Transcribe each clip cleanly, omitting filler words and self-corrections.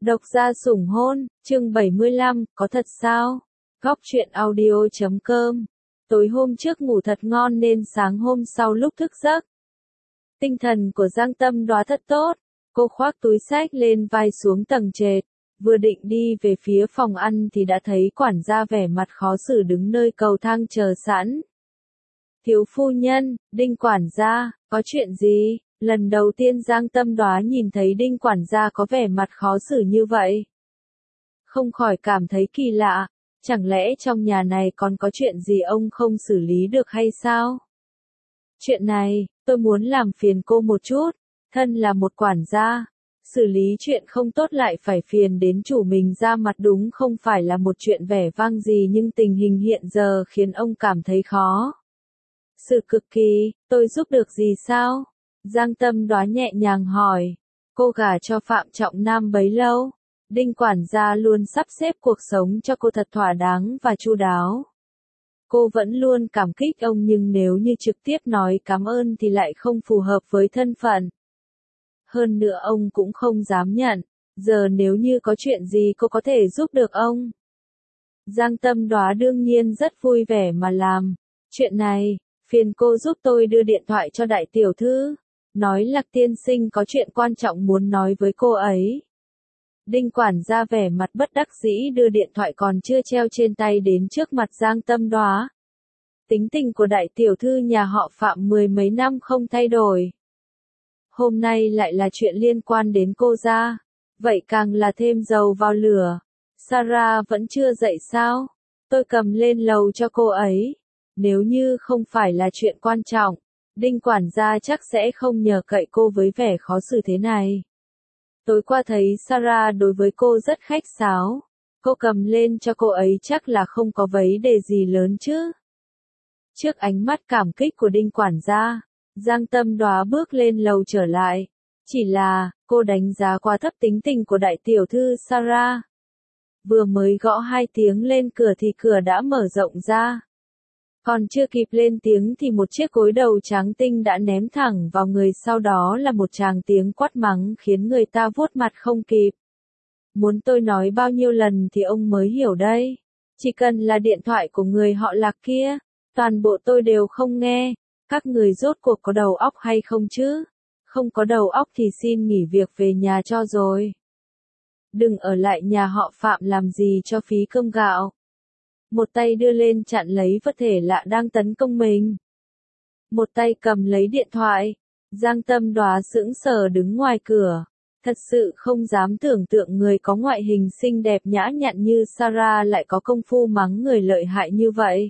Độc gia sủng hôn, chương 75, có thật sao? Góc truyện audio.com. Tối hôm trước ngủ thật ngon nên sáng hôm sau lúc thức giấc, tinh thần của Giang Tâm Đóa thật tốt. Cô khoác túi xách lên vai xuống tầng trệt, vừa định đi về phía phòng ăn thì đã thấy quản gia vẻ mặt khó xử đứng nơi cầu thang chờ sẵn. Thiếu phu nhân, Đinh quản gia, có chuyện gì? Lần đầu tiên Giang Tâm Đóa nhìn thấy Đinh quản gia có vẻ mặt khó xử như vậy, không khỏi cảm thấy kỳ lạ, chẳng lẽ trong nhà này còn có chuyện gì ông không xử lý được hay sao? Chuyện này, tôi muốn làm phiền cô một chút, thân là một quản gia, xử lý chuyện không tốt lại phải phiền đến chủ mình ra mặt đúng không phải là một chuyện vẻ vang gì, nhưng tình hình hiện giờ khiến ông cảm thấy khó xử cực kỳ. Tôi giúp được gì sao? Giang Tâm Đóa nhẹ nhàng hỏi. Cô gả cho Phạm Trọng Nam bấy lâu, Đinh quản gia luôn sắp xếp cuộc sống cho cô thật thỏa đáng và chu đáo. Cô vẫn luôn cảm kích ông, nhưng nếu như trực tiếp nói cảm ơn thì lại không phù hợp với thân phận. Hơn nữa ông cũng không dám nhận. Giờ nếu như có chuyện gì cô có thể giúp được ông? Giang Tâm Đóa đương nhiên rất vui vẻ mà làm. Chuyện này, phiền cô giúp tôi đưa điện thoại cho đại tiểu thư, nói Lạc tiên sinh có chuyện quan trọng muốn nói với cô ấy. Đinh quản gia vẻ mặt bất đắc dĩ đưa điện thoại còn chưa treo trên tay đến trước mặt Giang Tâm Đóa. Tính tình của đại tiểu thư nhà họ Phạm mười mấy năm không thay đổi, hôm nay lại là chuyện liên quan đến cô gia, vậy càng là thêm dầu vào lửa. Sarah vẫn chưa dậy sao? Tôi cầm lên lầu cho cô ấy. Nếu như không phải là chuyện quan trọng, Đinh quản gia chắc sẽ không nhờ cậy cô với vẻ khó xử thế này. Tối qua thấy Sarah đối với cô rất khách sáo, cô cầm lên cho cô ấy chắc là không có vấn đề gì lớn chứ. Trước ánh mắt cảm kích của Đinh quản gia, Giang Tâm Đóa bước lên lầu trở lại. Chỉ là, cô đánh giá quá thấp tính tình của đại tiểu thư Sarah. Vừa mới gõ 2 tiếng lên cửa thì cửa đã mở rộng ra. Còn chưa kịp lên tiếng thì một chiếc gối đầu trắng tinh đã ném thẳng vào người, sau đó là một tràng tiếng quát mắng khiến người ta vuốt mặt không kịp. Muốn tôi nói bao nhiêu lần thì ông mới hiểu đây? Chỉ cần là điện thoại của người họ Lạc kia, toàn bộ tôi đều không nghe. Các người rốt cuộc có đầu óc hay không chứ? Không có đầu óc thì xin nghỉ việc về nhà cho rồi. Đừng ở lại nhà họ Phạm làm gì cho phí cơm gạo. Một tay đưa lên chặn lấy vật thể lạ đang tấn công mình, một tay cầm lấy điện thoại. Giang Tâm Đóa sững sờ đứng ngoài cửa, thật sự không dám tưởng tượng người có ngoại hình xinh đẹp nhã nhặn như Sarah lại có công phu mắng người lợi hại như vậy.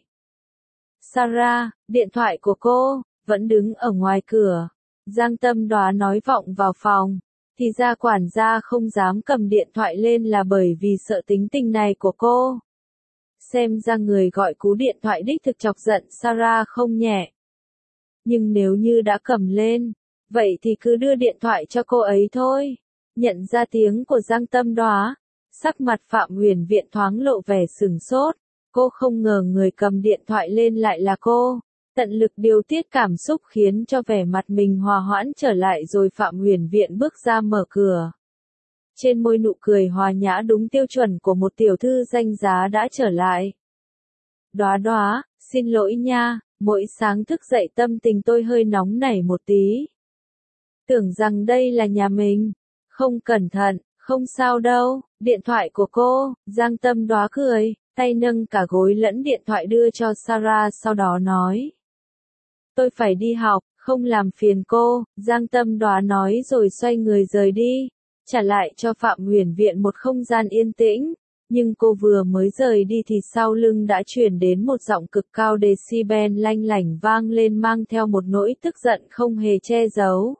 Sarah, điện thoại của cô, vẫn đứng ở ngoài cửa. Giang Tâm Đóa nói vọng vào phòng, thì ra quản gia không dám cầm điện thoại lên là bởi vì sợ tính tình này của cô. Xem ra người gọi cú điện thoại đích thực chọc giận Sarah không nhẹ. Nhưng nếu như đã cầm lên, vậy thì cứ đưa điện thoại cho cô ấy thôi. Nhận ra tiếng của Giang Tâm Đóa, sắc mặt Phạm Huyền Viện thoáng lộ vẻ sửng sốt. Cô không ngờ người cầm điện thoại lên lại là cô. Tận lực điều tiết cảm xúc khiến cho vẻ mặt mình hòa hoãn trở lại, rồi Phạm Huyền Viện bước ra mở cửa. Trên môi nụ cười hòa nhã đúng tiêu chuẩn của một tiểu thư danh giá đã trở lại. Đóa Đóa, xin lỗi nha, mỗi sáng thức dậy tâm tình tôi hơi nóng nảy một tí. Tưởng rằng đây là nhà mình. Không cẩn thận, không sao đâu, điện thoại của cô. Giang Tâm Đóa cười, tay nâng cả gối lẫn điện thoại đưa cho Sarah, sau đó nói. Tôi phải đi học, không làm phiền cô. Giang Tâm Đóa nói rồi xoay người rời đi, trả lại cho Phạm Huyền Viện một không gian yên tĩnh. Nhưng cô vừa mới rời đi thì sau lưng đã truyền đến một giọng cực cao decibel lanh lảnh vang lên, mang theo một nỗi tức giận không hề che giấu.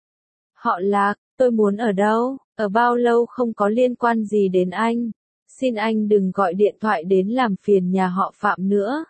Họ Lạc, tôi muốn ở đâu, ở bao lâu không có liên quan gì đến anh. Xin anh đừng gọi điện thoại đến làm phiền nhà họ Phạm nữa.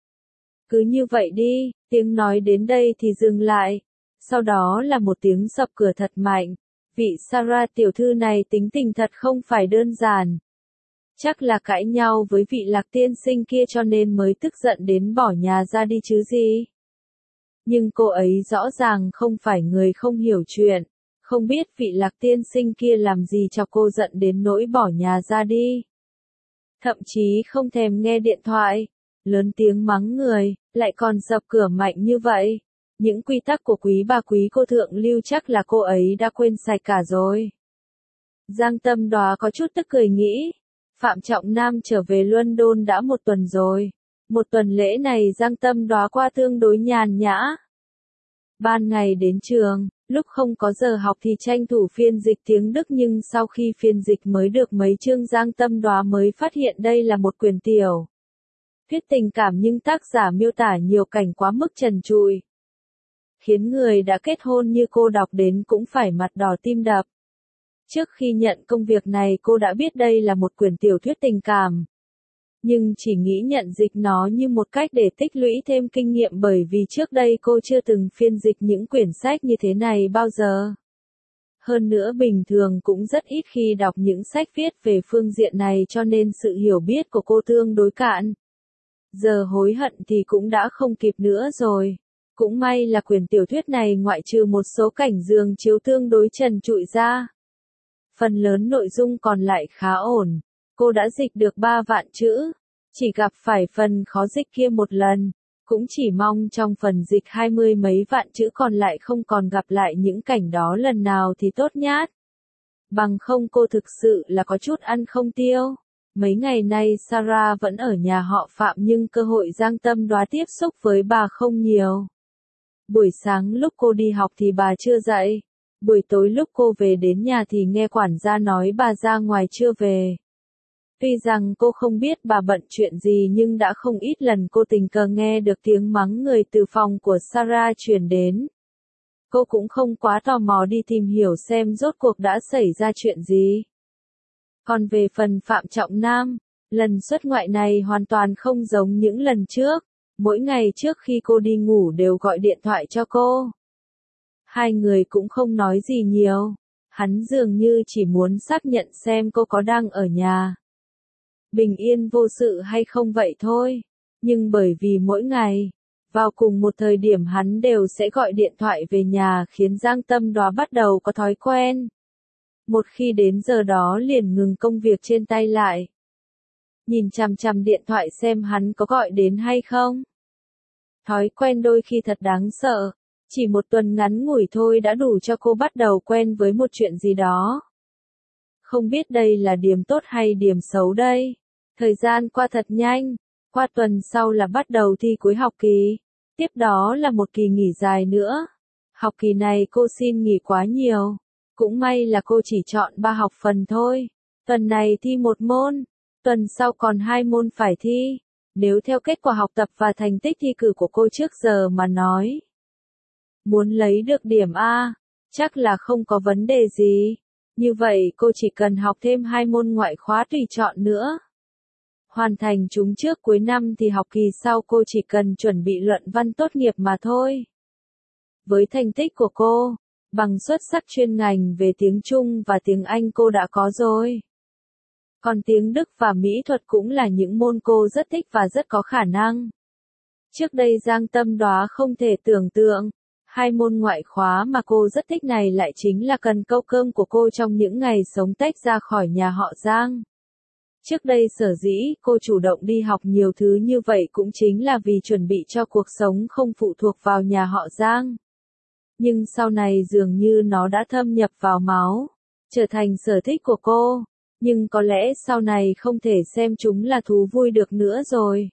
Cứ như vậy đi. Tiếng nói đến đây thì dừng lại. Sau đó là một tiếng sập cửa thật mạnh. Vị Sarah tiểu thư này tính tình thật không phải đơn giản. Chắc là cãi nhau với vị Lạc tiên sinh kia cho nên mới tức giận đến bỏ nhà ra đi chứ gì. Nhưng cô ấy rõ ràng không phải người không hiểu chuyện, Không biết vị Lạc tiên sinh kia làm gì cho cô giận đến nỗi bỏ nhà ra đi. Thậm chí không thèm nghe điện thoại, lớn tiếng mắng người, lại còn dập cửa mạnh như vậy. Những quy tắc của quý bà quý cô thượng lưu chắc là cô ấy đã quên sạch cả rồi. Giang Tâm Đoá có chút tức cười nghĩ, Phạm Trọng Nam trở về London đã 1 tuần rồi. 1 tuần lễ này Giang Tâm Đoá qua tương đối nhàn nhã. Ban ngày đến trường, lúc không có giờ học thì tranh thủ phiên dịch tiếng Đức, nhưng sau khi phiên dịch mới được mấy chương Giang Tâm Đoá mới phát hiện đây là một quyển tiểu thuyết tình cảm nhưng tác giả miêu tả nhiều cảnh quá mức trần trụi, khiến người đã kết hôn như cô đọc đến cũng phải mặt đỏ tim đập. Trước khi nhận công việc này cô đã biết đây là một quyển tiểu thuyết tình cảm, nhưng chỉ nghĩ nhận dịch nó như một cách để tích lũy thêm kinh nghiệm, bởi vì trước đây cô chưa từng phiên dịch những quyển sách như thế này bao giờ. Hơn nữa bình thường cũng rất ít khi đọc những sách viết về phương diện này, cho nên sự hiểu biết của cô tương đối cạn. Giờ hối hận thì cũng đã không kịp nữa rồi. Cũng may là quyển tiểu thuyết này ngoại trừ một số cảnh giường chiếu tương đối trần trụi ra, phần lớn nội dung còn lại khá ổn. Cô đã dịch được 3 vạn chữ, chỉ gặp phải phần khó dịch kia một lần, cũng chỉ mong trong phần dịch 20 mấy vạn chữ còn lại không còn gặp lại những cảnh đó lần nào thì tốt nhát. Bằng không cô thực sự là có chút ăn không tiêu. Mấy ngày nay Sarah vẫn ở nhà họ Phạm nhưng cơ hội Giang Tâm Đoá tiếp xúc với bà không nhiều. Buổi sáng lúc cô đi học thì bà chưa dậy. Buổi tối lúc cô về đến nhà thì nghe quản gia nói bà ra ngoài chưa về. Tuy rằng cô không biết bà bận chuyện gì nhưng đã không ít lần cô tình cờ nghe được tiếng mắng người từ phòng của Sarah truyền đến. Cô cũng không quá tò mò đi tìm hiểu xem rốt cuộc đã xảy ra chuyện gì. Còn về phần Phạm Trọng Nam, lần xuất ngoại này hoàn toàn không giống những lần trước. Mỗi ngày trước khi cô đi ngủ đều gọi điện thoại cho cô. Hai người cũng không nói gì nhiều. Hắn dường như chỉ muốn xác nhận xem cô có đang ở nhà, bình yên vô sự hay không vậy thôi. Nhưng bởi vì mỗi ngày, vào cùng một thời điểm hắn đều sẽ gọi điện thoại về nhà khiến Giang Tâm Đoá bắt đầu có thói quen. Một khi đến giờ đó liền ngừng công việc trên tay lại, nhìn chằm chằm điện thoại xem hắn có gọi đến hay không. Thói quen đôi khi thật đáng sợ, chỉ 1 tuần ngắn ngủi thôi đã đủ cho cô bắt đầu quen với một chuyện gì đó. Không biết đây là điểm tốt hay điểm xấu đây. Thời gian qua thật nhanh, qua tuần sau là bắt đầu thi cuối học kỳ, tiếp đó là một kỳ nghỉ dài nữa. Học kỳ này cô xin nghỉ quá nhiều, cũng may là cô chỉ chọn 3 học phần thôi. Tuần này thi 1 môn, tuần sau còn 2 môn phải thi. Nếu theo kết quả học tập và thành tích thi cử của cô trước giờ mà nói, muốn lấy được điểm A, chắc là không có vấn đề gì. Như vậy cô chỉ cần học thêm 2 môn ngoại khóa tùy chọn nữa. Hoàn thành chúng trước cuối năm thì học kỳ sau cô chỉ cần chuẩn bị luận văn tốt nghiệp mà thôi. Với thành tích của cô, bằng xuất sắc chuyên ngành về tiếng Trung và tiếng Anh cô đã có rồi. Còn tiếng Đức và mỹ thuật cũng là những môn cô rất thích và rất có khả năng. Trước đây Giang Tâm Đoá không thể tưởng tượng, 2 môn ngoại khóa mà cô rất thích này lại chính là cần câu cơm của cô trong những ngày sống tách ra khỏi nhà họ Giang. Trước đây sở dĩ cô chủ động đi học nhiều thứ như vậy cũng chính là vì chuẩn bị cho cuộc sống không phụ thuộc vào nhà họ Giang. Nhưng sau này dường như nó đã thâm nhập vào máu, trở thành sở thích của cô. Nhưng có lẽ sau này không thể xem chúng là thú vui được nữa rồi.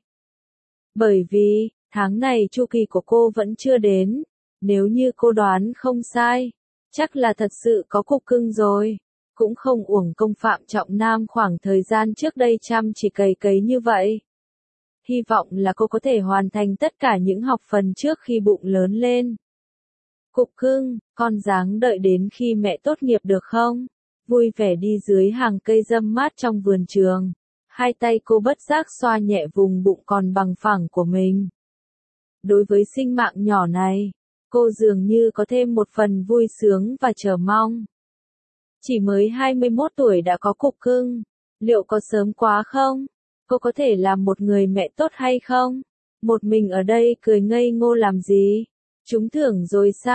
Bởi vì, tháng này chu kỳ của cô vẫn chưa đến. Nếu như cô đoán không sai, chắc là thật sự có cục cưng rồi. Cũng không uổng công Phạm Trọng Nam khoảng thời gian trước đây chăm chỉ cày cấy như vậy. Hy vọng là cô có thể hoàn thành tất cả những học phần trước khi bụng lớn lên. Cục cưng, con dáng đợi đến khi mẹ tốt nghiệp được không? Vui vẻ đi dưới hàng cây râm mát trong vườn trường. Hai tay cô bất giác xoa nhẹ vùng bụng còn bằng phẳng của mình. Đối với sinh mạng nhỏ này, cô dường như có thêm một phần vui sướng và chờ mong. Chỉ mới 21 tuổi đã có cục cưng, liệu có sớm quá không? Cô có thể làm một người mẹ tốt hay không? Một mình ở đây cười ngây ngô làm gì? Trúng thưởng rồi sao?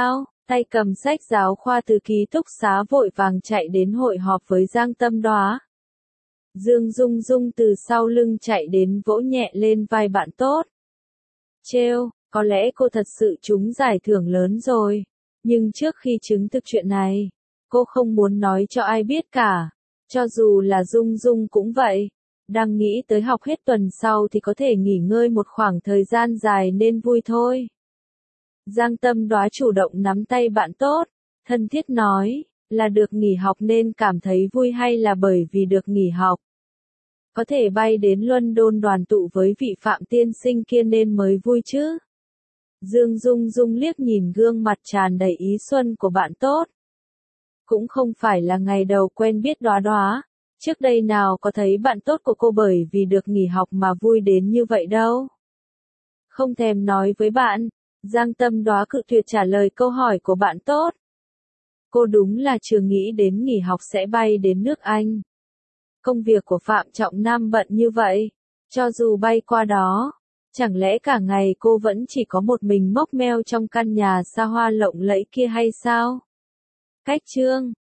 tay cầm sách giáo khoa từ ký túc xá vội vàng chạy đến hội họp với Giang Tâm Đoá. Dương Dung Dung từ sau lưng chạy đến vỗ nhẹ lên vai bạn tốt. Trêu, có lẽ cô thật sự trúng giải thưởng lớn rồi. Nhưng trước khi chứng thực chuyện này, cô không muốn nói cho ai biết cả. Cho dù là Dung Dung cũng vậy. Đang nghĩ tới học hết tuần sau thì có thể nghỉ ngơi một khoảng thời gian dài nên vui thôi. Giang Tâm Đoá chủ động nắm tay bạn tốt, thân thiết nói, là được nghỉ học nên cảm thấy vui hay là bởi vì được nghỉ học? Có thể bay đến London đoàn tụ với vị Phạm tiên sinh kia nên mới vui chứ. Dương Dung Dung liếc nhìn gương mặt tràn đầy ý xuân của bạn tốt. Cũng không phải là ngày đầu quen biết Đoá Đoá, trước đây nào có thấy bạn tốt của cô bởi vì được nghỉ học mà vui đến như vậy đâu. Không thèm nói với bạn, Giang Tâm Đoá cự tuyệt trả lời câu hỏi của bạn tốt. Cô đúng là chưa nghĩ đến nghỉ học sẽ bay đến nước Anh. Công việc của Phạm Trọng Nam bận như vậy, cho dù bay qua đó, chẳng lẽ cả ngày cô vẫn chỉ có một mình mốc meo trong căn nhà xa hoa lộng lẫy kia hay sao? Cách chương